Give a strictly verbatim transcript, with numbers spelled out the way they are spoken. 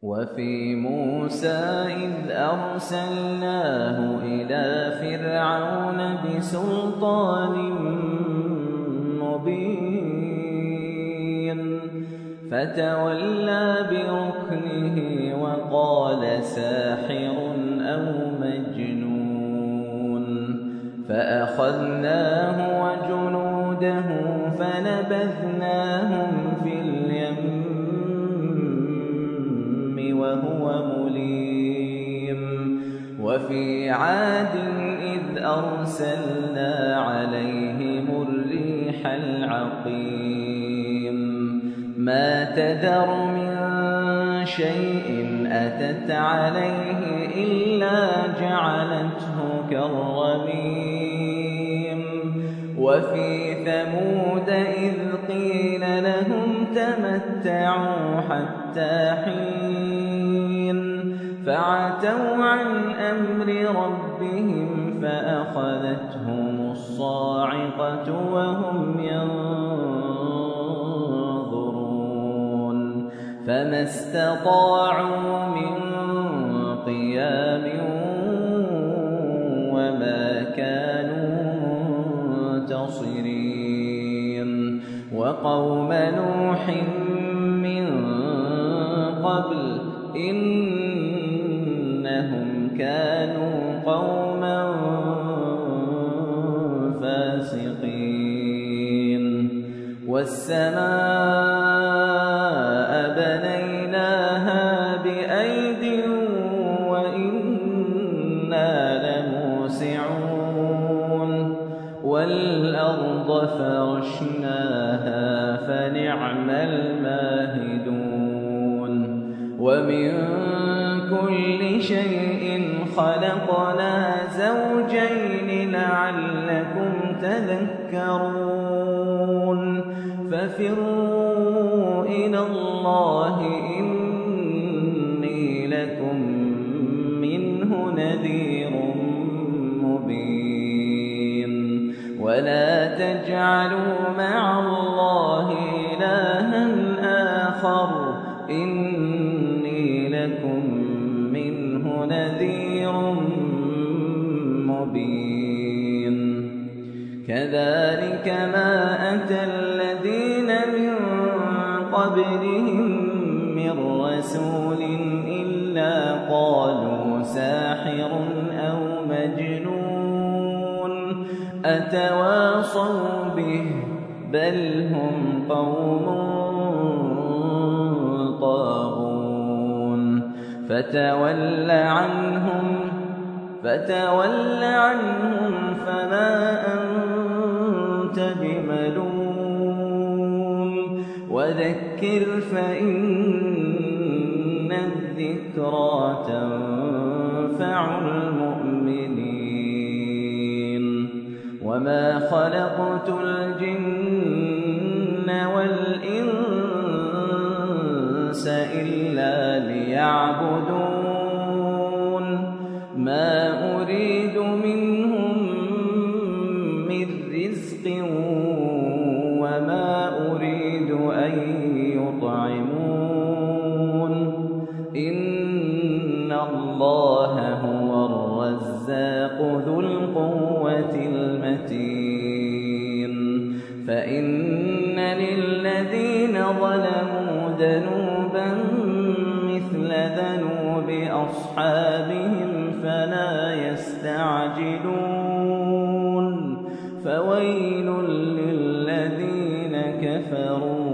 وفي موسى إذ أرسلناه إلى فرعون بسلطان مبين فتولى بركنه وقال ساحر أو مجنون فأخذناه وجنوده فنبذناهم في اليم وهو مليم وفي عاد إذ أرسلنا عليهم الريح العقيم ما تذر من شيء أتت عليه إلا جعلته كالرميم وفي ثمود إذ قيل لهم تمتعوا حتى حين فعتوا عن أمر ربهم فأخذتهم الصاعقة وهم ينظرون فما استطاعوا من قيام وما كانوا منتصرين وقوم نوح من قبل إنهم كانوا قوما فاسقين والسماء بنيناها بأيد وإنا لموسعون والأرض فرشناها فنعم الماهدون ومن كل شيء خلقنا زوجين لعلكم تذكرون ففروا إلى الله إني لكم منه نذير مبين ولا تجعلوا مع الله إلها آخر إني لكم منه نذير مبين كذلك ما أتى الذين من قبلهم من رسول إلا قالوا ساحر أو مجنون أتواصوا به بل هم قوم طاغون فتول عنهم فتول عنهم فما أنت بملوم وذكر فإن الذكرى تنفع المؤمنين وما خلقت الجن والإنس إلا ليعبدون ما أريد منهم من رزق وما أريد أن يطعمون إن الله هو الرزاق ذو القوة المتين فإن للذين ظلموا ذنوبا مثل ذنوب أصحابهم فلا يستعجلون فويل للذين كفروا